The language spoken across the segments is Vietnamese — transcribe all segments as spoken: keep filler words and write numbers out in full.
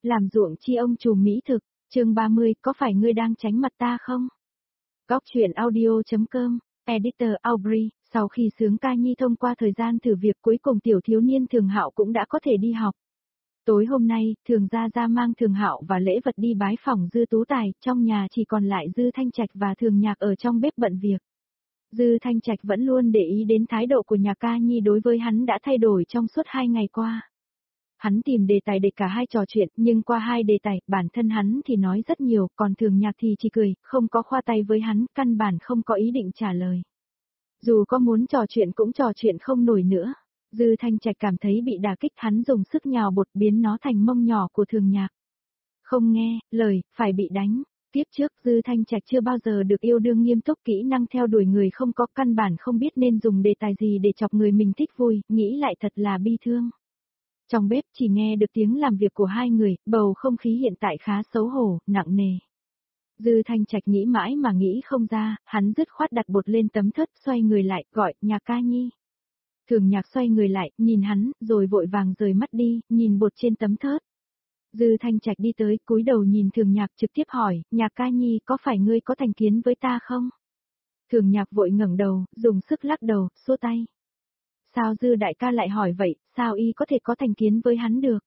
làm ruộng chi ông trùm mỹ thực, chương ba mươi, có phải ngươi đang tránh mặt ta không? Góc truyện audio.com, Editor Aubrey, sau khi Sướng Ca Nhi thông qua thời gian thử việc cuối cùng tiểu thiếu niên Thường Hạo cũng đã có thể đi học. Tối hôm nay, Thường Gia Gia mang Thường Hạo và lễ vật đi bái phỏng Dư Tú Tài, trong nhà chỉ còn lại Dư Thanh Trạch và Thường Nhạc ở trong bếp bận việc. Dư Thanh Trạch vẫn luôn để ý đến thái độ của nhà Ca Nhi đối với hắn đã thay đổi trong suốt hai ngày qua. Hắn tìm đề tài để cả hai trò chuyện, nhưng qua hai đề tài, bản thân hắn thì nói rất nhiều, còn Thường Nhạc thì chỉ cười, không có khoa tay với hắn, căn bản không có ý định trả lời. Dù có muốn trò chuyện cũng trò chuyện không nổi nữa. Dư Thanh Trạch cảm thấy bị đả kích, hắn dùng sức nhào bột biến nó thành mông nhỏ của Thường Nhạc. Không nghe, lời, phải bị đánh. Tiếp trước Dư Thanh Trạch chưa bao giờ được yêu đương nghiêm túc, kỹ năng theo đuổi người không có, căn bản không biết nên dùng đề tài gì để chọc người mình thích vui, nghĩ lại thật là bi thương. Trong bếp chỉ nghe được tiếng làm việc của hai người, bầu không khí hiện tại khá xấu hổ, nặng nề. Dư Thanh Trạch nghĩ mãi mà nghĩ không ra, hắn dứt khoát đặt bột lên tấm thớt, xoay người lại, gọi, nhà Ca Nhi. Thường Nhạc xoay người lại, nhìn hắn, rồi vội vàng rời mắt đi, nhìn bột trên tấm thớt. Dư Thanh Trạch đi tới, cúi đầu nhìn Thường Nhạc trực tiếp hỏi, nhà Ca Nhi, có phải ngươi có thành kiến với ta không? Thường Nhạc vội ngẩng đầu, dùng sức lắc đầu, xua tay. Sao Dư đại ca lại hỏi vậy, sao y có thể có thành kiến với hắn được?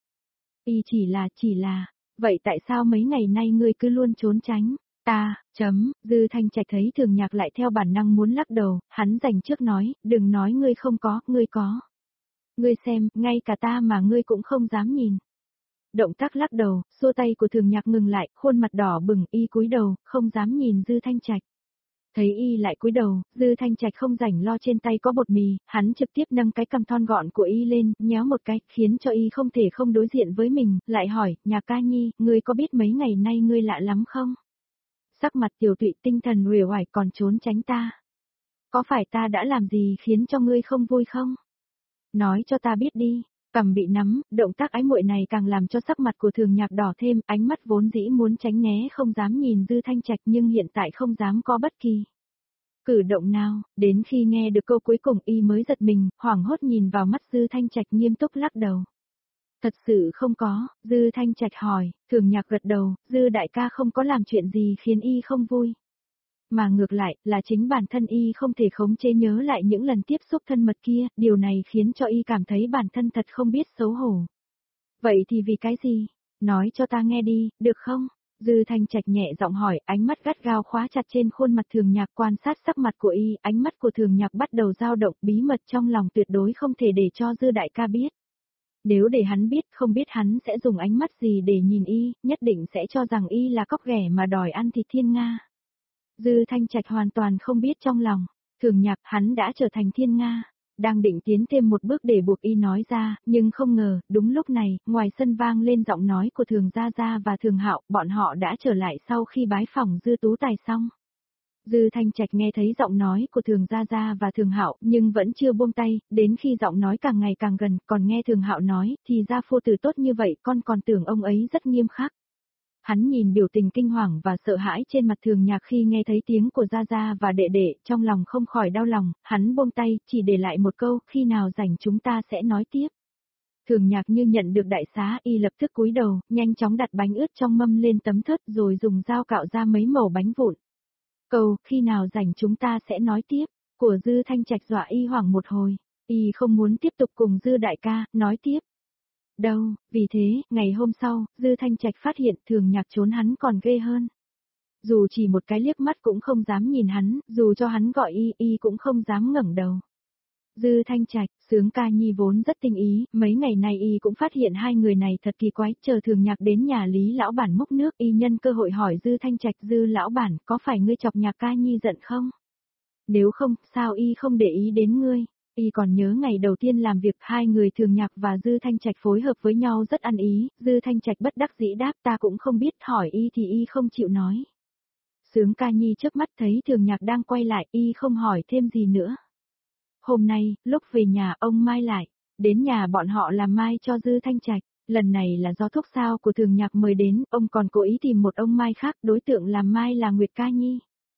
Y chỉ là, chỉ là, vậy tại sao mấy ngày nay ngươi cứ luôn trốn tránh? Ta, chấm, Dư Thanh Trạch thấy Thường Nhạc lại theo bản năng muốn lắc đầu, hắn dành trước nói, đừng nói ngươi không có, ngươi có. Ngươi xem, ngay cả ta mà ngươi cũng không dám nhìn. Động tác lắc đầu, xua tay của Thường Nhạc ngừng lại, khuôn mặt đỏ bừng, y cúi đầu, không dám nhìn Dư Thanh Trạch. Thấy y lại cúi đầu, Dư Thanh Trạch không rảnh lo trên tay có bột mì, hắn trực tiếp nâng cái cằm thon gọn của y lên, nhéo một cái, khiến cho y không thể không đối diện với mình, lại hỏi, nhà Ca Nhi, ngươi có biết mấy ngày nay ngươi lạ lắm không? Sắc mặt Tiểu Tụy tinh thần uể oải còn trốn tránh ta. Có phải ta đã làm gì khiến cho ngươi không vui không? Nói cho ta biết đi. Cằm bị nắm, động tác ái muội này càng làm cho sắc mặt của Thường Nhạc đỏ thêm, ánh mắt vốn dĩ muốn tránh né không dám nhìn Dư Thanh Trạch nhưng hiện tại không dám có bất kỳ cử động nào, đến khi nghe được câu cuối cùng y mới giật mình, hoảng hốt nhìn vào mắt Dư Thanh Trạch nghiêm túc lắc đầu. Thật sự không có, Dư Thanh Trạch hỏi, Thường Nhạc gật đầu, Dư đại ca không có làm chuyện gì khiến y không vui. Mà ngược lại, là chính bản thân y không thể khống chế nhớ lại những lần tiếp xúc thân mật kia, điều này khiến cho y cảm thấy bản thân thật không biết xấu hổ. Vậy thì vì cái gì? Nói cho ta nghe đi, được không? Dư Thanh Trạch nhẹ giọng hỏi, ánh mắt gắt gao khóa chặt trên khuôn mặt Thường Nhạc, quan sát sắc mặt của y, ánh mắt của Thường Nhạc bắt đầu dao động, bí mật trong lòng tuyệt đối không thể để cho Dư đại ca biết. Nếu để hắn biết, không biết hắn sẽ dùng ánh mắt gì để nhìn y, nhất định sẽ cho rằng y là cóc ghẻ mà đòi ăn thịt thiên nga. Dư Thanh Trạch hoàn toàn không biết trong lòng, Thường Nhạc hắn đã trở thành thiên nga, đang định tiến thêm một bước để buộc y nói ra, nhưng không ngờ, đúng lúc này, ngoài sân vang lên giọng nói của Thường Gia Gia và Thường Hạo, bọn họ đã trở lại sau khi bái phỏng Dư Tú Tài xong. Dư Thanh Trạch nghe thấy giọng nói của Thường Gia Gia và Thường Hạo, nhưng vẫn chưa buông tay, đến khi giọng nói càng ngày càng gần, còn nghe Thường Hạo nói, thì ra phu tử tốt như vậy, con còn tưởng ông ấy rất nghiêm khắc. Hắn nhìn biểu tình kinh hoàng và sợ hãi trên mặt Thường Nhạc khi nghe thấy tiếng của Gia Gia và đệ đệ, trong lòng không khỏi đau lòng, hắn buông tay, chỉ để lại một câu, khi nào rảnh chúng ta sẽ nói tiếp. Thường Nhạc như nhận được đại xá, y lập tức cúi đầu, nhanh chóng đặt bánh ướt trong mâm lên tấm thớt rồi dùng dao cạo ra mấy mẩu bánh vụn. Câu, khi nào rảnh chúng ta sẽ nói tiếp, của Dư Thanh Trạch dọa y hoảng một hồi, y không muốn tiếp tục cùng Dư đại ca, nói tiếp. Đâu, vì thế, ngày hôm sau, Dư Thanh Trạch phát hiện Thường Nhạc trốn hắn còn ghê hơn. Dù chỉ một cái liếc mắt cũng không dám nhìn hắn, dù cho hắn gọi y, y cũng không dám ngẩng đầu. Dư Thanh Trạch, Sướng Ca Nhi vốn rất tinh ý, mấy ngày nay y cũng phát hiện hai người này thật kỳ quái, chờ Thường Nhạc đến nhà Lý lão bản múc nước, y nhân cơ hội hỏi Dư Thanh Trạch, Dư lão bản, có phải ngươi chọc nhà Ca Nhi giận không? Nếu không, sao y không để ý đến ngươi? Y còn nhớ ngày đầu tiên làm việc, hai người Thường Nhạc và Dư Thanh Trạch phối hợp với nhau rất ăn ý, Dư Thanh Trạch bất đắc dĩ đáp, ta cũng không biết, hỏi y thì y không chịu nói. Sướng Ca Nhi chớp mắt thấy Thường Nhạc đang quay lại, y không hỏi thêm gì nữa. Hôm nay, lúc về nhà ông Mai lại, đến nhà bọn họ làm mai cho Dư Thanh Trạch, lần này là do thúc sao của Thường Nhạc mời đến, ông còn cố ý tìm một ông Mai khác, đối tượng làm mai là Nguyệt Ca Nhi.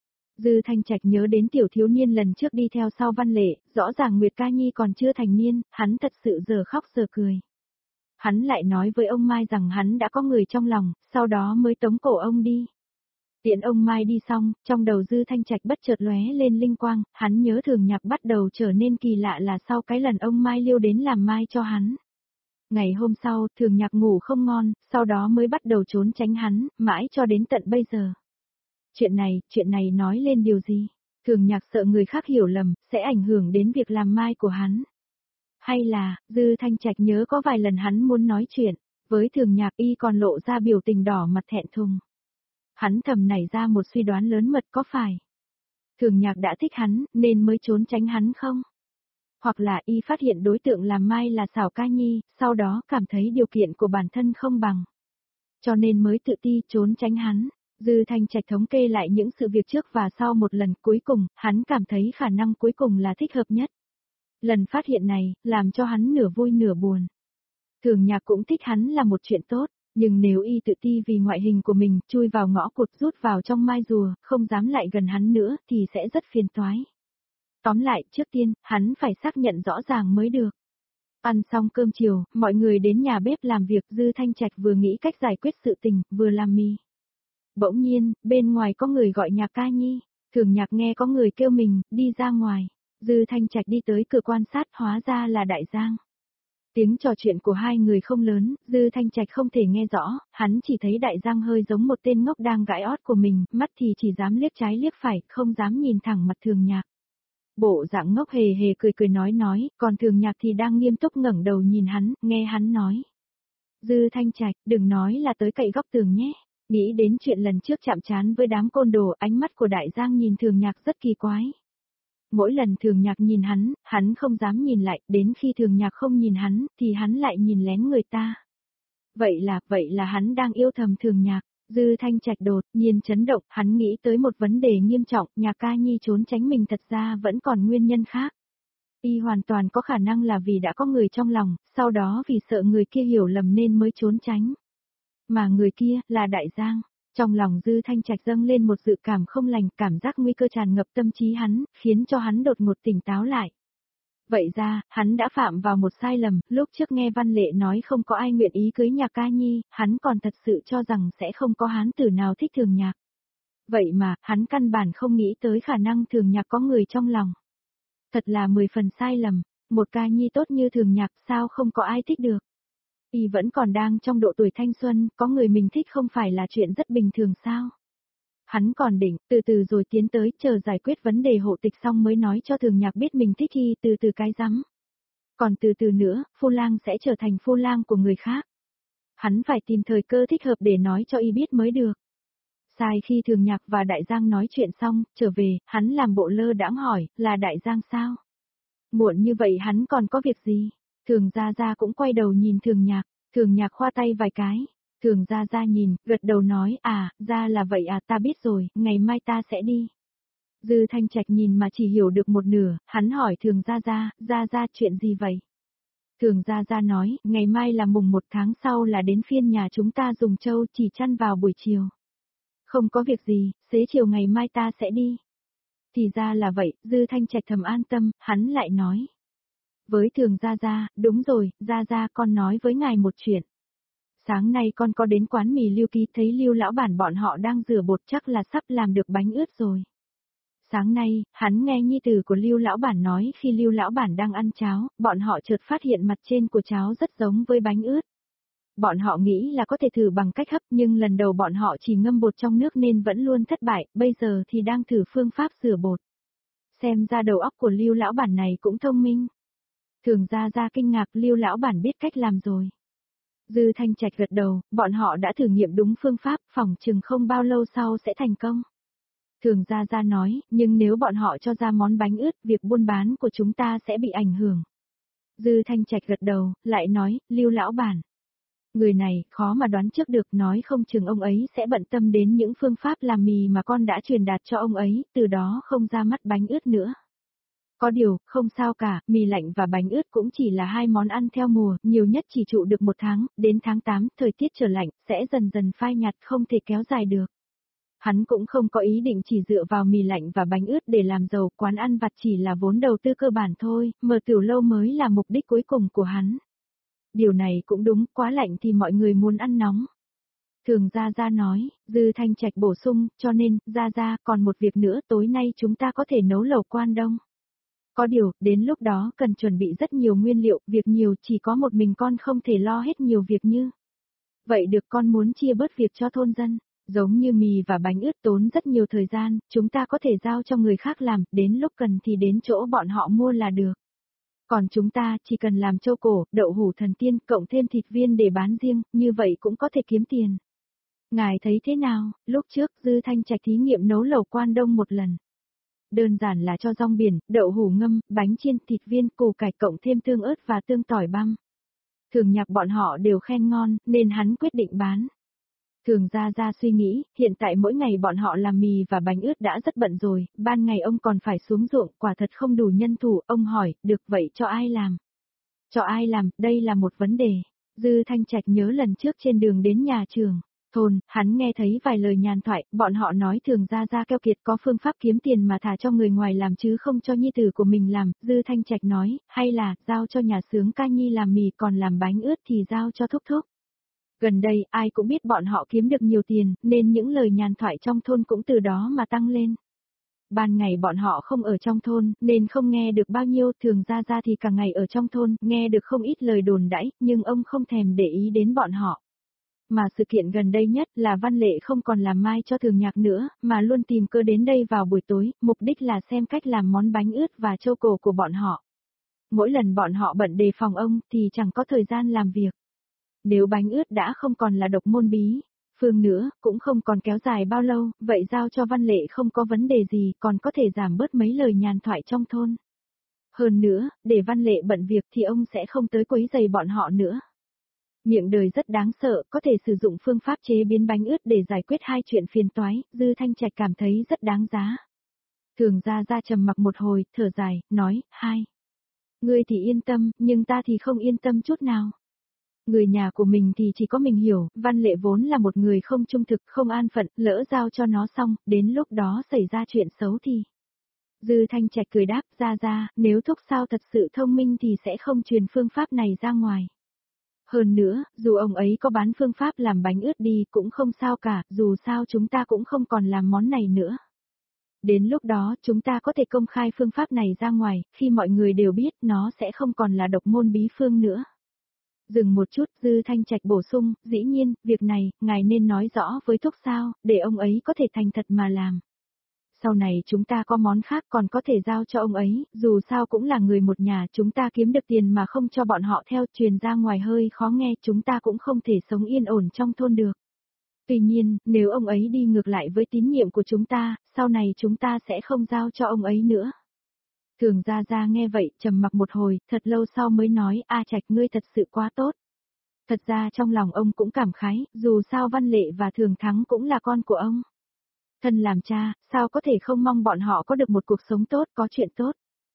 Dư Thanh Trạch nhớ đến tiểu thiếu niên lần trước đi theo sau Văn Lệ, rõ ràng Nguyệt Ca Nhi còn chưa thành niên, hắn thật sự giờ khóc giờ cười. Hắn lại nói với ông Mai rằng hắn đã có người trong lòng, sau đó mới tống cổ ông đi. Tiễn ông Mai đi xong, trong đầu Dư Thanh Trạch bất chợt lóe lên linh quang, hắn nhớ Thường Nhạc bắt đầu trở nên kỳ lạ là sau cái lần ông Mai liêu đến làm mai cho hắn. Ngày hôm sau, Thường Nhạc ngủ không ngon, sau đó mới bắt đầu trốn tránh hắn, mãi cho đến tận bây giờ. Chuyện này, chuyện này nói lên điều gì? Thường Nhạc sợ người khác hiểu lầm, sẽ ảnh hưởng đến việc làm mai của hắn. Hay là, Dư Thanh Trạch nhớ có vài lần hắn muốn nói chuyện, với Thường Nhạc y còn lộ ra biểu tình đỏ mặt thẹn thùng. Hắn thầm nảy ra một suy đoán lớn mật có phải Thường Nhạc đã thích hắn, nên mới trốn tránh hắn không? Hoặc là y phát hiện đối tượng làm mai là Sảo Ca Nhi, sau đó cảm thấy điều kiện của bản thân không bằng. Cho nên mới tự ti trốn tránh hắn. Dư Thanh Trạch thống kê lại những sự việc trước và sau một lần cuối cùng, hắn cảm thấy khả năng cuối cùng là thích hợp nhất. Lần phát hiện này, làm cho hắn nửa vui nửa buồn. Thường Nhạc cũng thích hắn là một chuyện tốt, nhưng nếu y tự ti vì ngoại hình của mình, chui vào ngõ cụt rút vào trong mai rùa, không dám lại gần hắn nữa, thì sẽ rất phiền toái. Tóm lại, trước tiên, hắn phải xác nhận rõ ràng mới được. Ăn xong cơm chiều, mọi người đến nhà bếp làm việc, Dư Thanh Trạch vừa nghĩ cách giải quyết sự tình, vừa làm mì. Bỗng nhiên, bên ngoài có người gọi Nhạc Ca Nhi, Thường Nhạc nghe có người kêu mình, đi ra ngoài. Dư Thanh Trạch đi tới cửa quan sát, hóa ra là Đại Giang. Tiếng trò chuyện của hai người không lớn, Dư Thanh Trạch không thể nghe rõ, hắn chỉ thấy Đại Giang hơi giống một tên ngốc đang gãi ót của mình, mắt thì chỉ dám liếc trái liếc phải, không dám nhìn thẳng mặt Thường Nhạc. Bộ dạng ngốc hề hề cười cười nói nói, còn Thường Nhạc thì đang nghiêm túc ngẩng đầu nhìn hắn, nghe hắn nói. Dư Thanh Trạch, đừng nói là tới cậy góc tường nhé. Nghĩ đến chuyện lần trước chạm trán với đám côn đồ, ánh mắt của Đại Giang nhìn Thường Nhạc rất kỳ quái. Mỗi lần Thường Nhạc nhìn hắn, hắn không dám nhìn lại, đến khi Thường Nhạc không nhìn hắn, thì hắn lại nhìn lén người ta. Vậy là, vậy là hắn đang yêu thầm Thường Nhạc. Dư Thanh Trạch đột nhiên chấn động, hắn nghĩ tới một vấn đề nghiêm trọng, Nhạc Ca Nhi trốn tránh mình thật ra vẫn còn nguyên nhân khác. Y hoàn toàn có khả năng là vì đã có người trong lòng, sau đó vì sợ người kia hiểu lầm nên mới trốn tránh. Mà người kia, là Đại Giang. Trong lòng Dư Thanh Trạch dâng lên một dự cảm không lành, cảm giác nguy cơ tràn ngập tâm trí hắn, khiến cho hắn đột ngột tỉnh táo lại. Vậy ra, hắn đã phạm vào một sai lầm, lúc trước nghe Văn Lệ nói không có ai nguyện ý cưới Nhạc Ca Nhi, hắn còn thật sự cho rằng sẽ không có hán tử nào thích Thường Nhạc. Vậy mà, hắn căn bản không nghĩ tới khả năng Thường Nhạc có người trong lòng. Thật là mười phần sai lầm, một Ca Nhi tốt như Thường Nhạc sao không có ai thích được. Y vẫn còn đang trong độ tuổi thanh xuân, có người mình thích không phải là chuyện rất bình thường sao? Hắn còn định, từ từ rồi tiến tới, chờ giải quyết vấn đề hộ tịch xong mới nói cho Thường Nhạc biết mình thích Y, từ từ cái rắm. Còn từ từ nữa, Phu Lang sẽ trở thành Phu Lang của người khác. Hắn phải tìm thời cơ thích hợp để nói cho Y biết mới được. Sai khi Thường Nhạc và Đại Giang nói chuyện xong, trở về, hắn làm bộ lơ đãng hỏi, là Đại Giang sao? Muộn như vậy hắn còn có việc gì? Thường Gia Gia cũng quay đầu nhìn Thường Nhạc, Thường Nhạc khoa tay vài cái. Thường Gia Gia nhìn, gật đầu nói, à, ra là vậy à, ta biết rồi, ngày mai ta sẽ đi. Dư Thanh Trạch nhìn mà chỉ hiểu được một nửa, hắn hỏi Thường Gia Gia, Gia Gia chuyện gì vậy? Thường Gia Gia nói, ngày mai là mùng một tháng sau là đến phiên nhà chúng ta dùng trâu chỉ chăn vào buổi chiều. Không có việc gì, xế chiều ngày mai ta sẽ đi. Thì ra là vậy, Dư Thanh Trạch thầm an tâm, hắn lại nói. Với Thường Gia Gia, đúng rồi, Gia Gia con nói với ngài một chuyện. Sáng nay con có đến quán mì Lưu Ký thấy Lưu lão bản bọn họ đang rửa bột chắc là sắp làm được bánh ướt rồi. Sáng nay, hắn nghe nhi tử của Lưu lão bản nói khi Lưu lão bản đang ăn cháo, bọn họ chợt phát hiện mặt trên của cháo rất giống với bánh ướt. Bọn họ nghĩ là có thể thử bằng cách hấp nhưng lần đầu bọn họ chỉ ngâm bột trong nước nên vẫn luôn thất bại, bây giờ thì đang thử phương pháp rửa bột. Xem ra đầu óc của Lưu lão bản này cũng thông minh. Thường Gia Gia kinh ngạc, Lưu lão bản biết cách làm rồi. Dư Thanh Trạch gật đầu, bọn họ đã thử nghiệm đúng phương pháp, phỏng chừng không bao lâu sau sẽ thành công. Thường Gia Gia nói, nhưng nếu bọn họ cho ra món bánh ướt, việc buôn bán của chúng ta sẽ bị ảnh hưởng. Dư Thanh Trạch gật đầu, lại nói, Lưu lão bản. Người này, khó mà đoán trước được, nói không chừng ông ấy sẽ bận tâm đến những phương pháp làm mì mà con đã truyền đạt cho ông ấy, từ đó không ra mắt bánh ướt nữa. Có điều, không sao cả, mì lạnh và bánh ướt cũng chỉ là hai món ăn theo mùa, nhiều nhất chỉ trụ được một tháng, đến tháng tám, thời tiết trở lạnh, sẽ dần dần phai nhạt không thể kéo dài được. Hắn cũng không có ý định chỉ dựa vào mì lạnh và bánh ướt để làm giàu, quán ăn vặt chỉ là vốn đầu tư cơ bản thôi, mở tiểu lâu mới là mục đích cuối cùng của hắn. Điều này cũng đúng, quá lạnh thì mọi người muốn ăn nóng. Thường Gia Gia nói, Dư Thanh Trạch bổ sung, cho nên, Gia Gia, còn một việc nữa, tối nay chúng ta có thể nấu lẩu quan đông. Có điều, đến lúc đó cần chuẩn bị rất nhiều nguyên liệu, việc nhiều chỉ có một mình con không thể lo hết nhiều việc như. Vậy được, con muốn chia bớt việc cho thôn dân, giống như mì và bánh ướt tốn rất nhiều thời gian, chúng ta có thể giao cho người khác làm, đến lúc cần thì đến chỗ bọn họ mua là được. Còn chúng ta chỉ cần làm châu cổ, đậu hũ thần tiên, cộng thêm thịt viên để bán riêng, như vậy cũng có thể kiếm tiền. Ngài thấy thế nào? Lúc trước Dư Thanh Trạch thí nghiệm nấu lẩu quan đông một lần. Đơn giản là cho rong biển, đậu hũ ngâm, bánh chiên, thịt viên, củ cải cộng thêm tương ớt và tương tỏi băm. Thường Nhạc bọn họ đều khen ngon, nên hắn quyết định bán. Thường Gia Gia suy nghĩ, hiện tại mỗi ngày bọn họ làm mì và bánh ướt đã rất bận rồi, ban ngày ông còn phải xuống ruộng, quả thật không đủ nhân thủ, ông hỏi, được vậy cho ai làm? Cho ai làm, đây là một vấn đề. Dư Thanh Trạch nhớ lần trước trên đường đến nhà trường, thôn, hắn nghe thấy vài lời nhàn thoại, bọn họ nói Thường Gia Gia keo kiệt có phương pháp kiếm tiền mà thả cho người ngoài làm chứ không cho nhi tử của mình làm, Dư Thanh Trạch nói, hay là, giao cho nhà xướng ca nhi làm mì còn làm bánh ướt thì giao cho thúc thúc. Gần đây, ai cũng biết bọn họ kiếm được nhiều tiền, nên những lời nhàn thoại trong thôn cũng từ đó mà tăng lên. Ban ngày bọn họ không ở trong thôn, nên không nghe được bao nhiêu, Thường Gia Gia thì cả ngày ở trong thôn, nghe được không ít lời đồn đãi, nhưng ông không thèm để ý đến bọn họ. Mà sự kiện gần đây nhất là Văn Lệ không còn làm mai cho Thường Nhạc nữa, mà luôn tìm cơ đến đây vào buổi tối, mục đích là xem cách làm món bánh ướt và châu cổ của bọn họ. Mỗi lần bọn họ bận đề phòng ông, thì chẳng có thời gian làm việc. Nếu bánh ướt đã không còn là độc môn bí, phương nữa, cũng không còn kéo dài bao lâu, vậy giao cho Văn Lệ không có vấn đề gì, còn có thể giảm bớt mấy lời nhàn thoại trong thôn. Hơn nữa, để Văn Lệ bận việc thì ông sẽ không tới quấy rầy bọn họ nữa. Miệng đời rất đáng sợ, có thể sử dụng phương pháp chế biến bánh ướt để giải quyết hai chuyện phiền toái, Dư Thanh Trạch cảm thấy rất đáng giá. Thường Gia Gia trầm mặc một hồi, thở dài, nói, hai. Ngươi thì yên tâm, nhưng ta thì không yên tâm chút nào. Người nhà của mình thì chỉ có mình hiểu, Văn Lệ vốn là một người không trung thực, không an phận, lỡ giao cho nó xong, đến lúc đó xảy ra chuyện xấu thì. Dư Thanh Trạch cười đáp, Gia Gia, nếu thúc sao thật sự thông minh thì sẽ không truyền phương pháp này ra ngoài. Hơn nữa, dù ông ấy có bán phương pháp làm bánh ướt đi cũng không sao cả, dù sao chúng ta cũng không còn làm món này nữa. Đến lúc đó chúng ta có thể công khai phương pháp này ra ngoài, khi mọi người đều biết nó sẽ không còn là độc môn bí phương nữa. Dừng một chút, Dư Thanh Trạch bổ sung, dĩ nhiên, việc này, ngài nên nói rõ với thúc sao, để ông ấy có thể thành thật mà làm. Sau này chúng ta có món khác còn có thể giao cho ông ấy, dù sao cũng là người một nhà, chúng ta kiếm được tiền mà không cho bọn họ theo, truyền ra ngoài hơi khó nghe, chúng ta cũng không thể sống yên ổn trong thôn được. Tuy nhiên, nếu ông ấy đi ngược lại với tín nhiệm của chúng ta, sau này chúng ta sẽ không giao cho ông ấy nữa. Thường Gia Gia nghe vậy, trầm mặc một hồi, thật lâu sau mới nói, A Trạch ngươi thật sự quá tốt. Thật ra trong lòng ông cũng cảm khái, dù sao Văn Lệ và Thường Thắng cũng là con của ông. Thân làm cha, sao có thể không mong bọn họ có được một cuộc sống tốt, có chuyện tốt?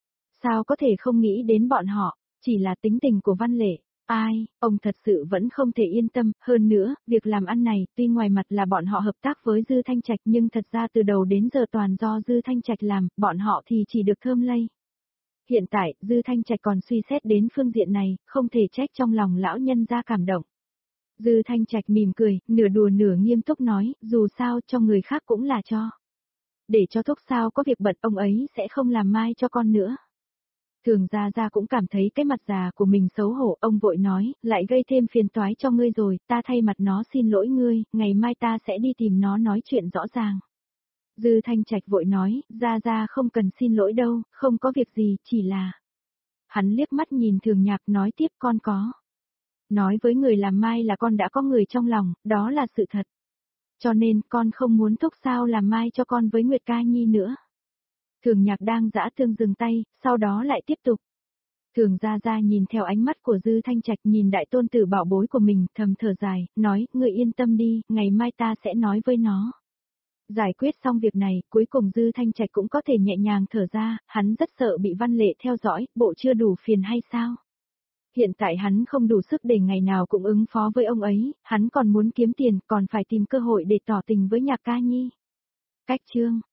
Sao có thể không nghĩ đến bọn họ, chỉ là tính tình của Văn Lệ. Ai, ông thật sự vẫn không thể yên tâm, hơn nữa, việc làm ăn này, tuy ngoài mặt là bọn họ hợp tác với Dư Thanh Trạch nhưng thật ra từ đầu đến giờ toàn do Dư Thanh Trạch làm, bọn họ thì chỉ được thơm lây. Hiện tại, Dư Thanh Trạch còn suy xét đến phương diện này, không thể trách trong lòng lão nhân ra cảm động. Dư Thanh Trạch mỉm cười, nửa đùa nửa nghiêm túc nói, dù sao cho người khác cũng là cho. Để cho thúc sao có việc bận ông ấy sẽ không làm mai cho con nữa. Thường Gia Gia cũng cảm thấy cái mặt già của mình xấu hổ, ông vội nói, lại gây thêm phiền toái cho ngươi rồi, ta thay mặt nó xin lỗi ngươi, ngày mai ta sẽ đi tìm nó nói chuyện rõ ràng. Dư Thanh Trạch vội nói, Gia Gia không cần xin lỗi đâu, không có việc gì, chỉ là... Hắn liếc mắt nhìn Thường Nhạc nói tiếp con có. Nói với người làm mai là con đã có người trong lòng, đó là sự thật. Cho nên con không muốn thúc sao làm mai cho con với Nguyệt Ca Nhi nữa. Thường Nhạc đang giã thương dừng tay, sau đó lại tiếp tục. Thường Gia Gia nhìn theo ánh mắt của Dư Thanh Trạch nhìn đại tôn tử bảo bối của mình, thầm thở dài, nói, ngươi yên tâm đi, ngày mai ta sẽ nói với nó. Giải quyết xong việc này, cuối cùng Dư Thanh Trạch cũng có thể nhẹ nhàng thở ra, hắn rất sợ bị Văn Lệ theo dõi, bộ chưa đủ phiền hay sao? Hiện tại hắn không đủ sức để ngày nào cũng ứng phó với ông ấy, hắn còn muốn kiếm tiền, còn phải tìm cơ hội để tỏ tình với Nhạc Ca Nhi. Cách chương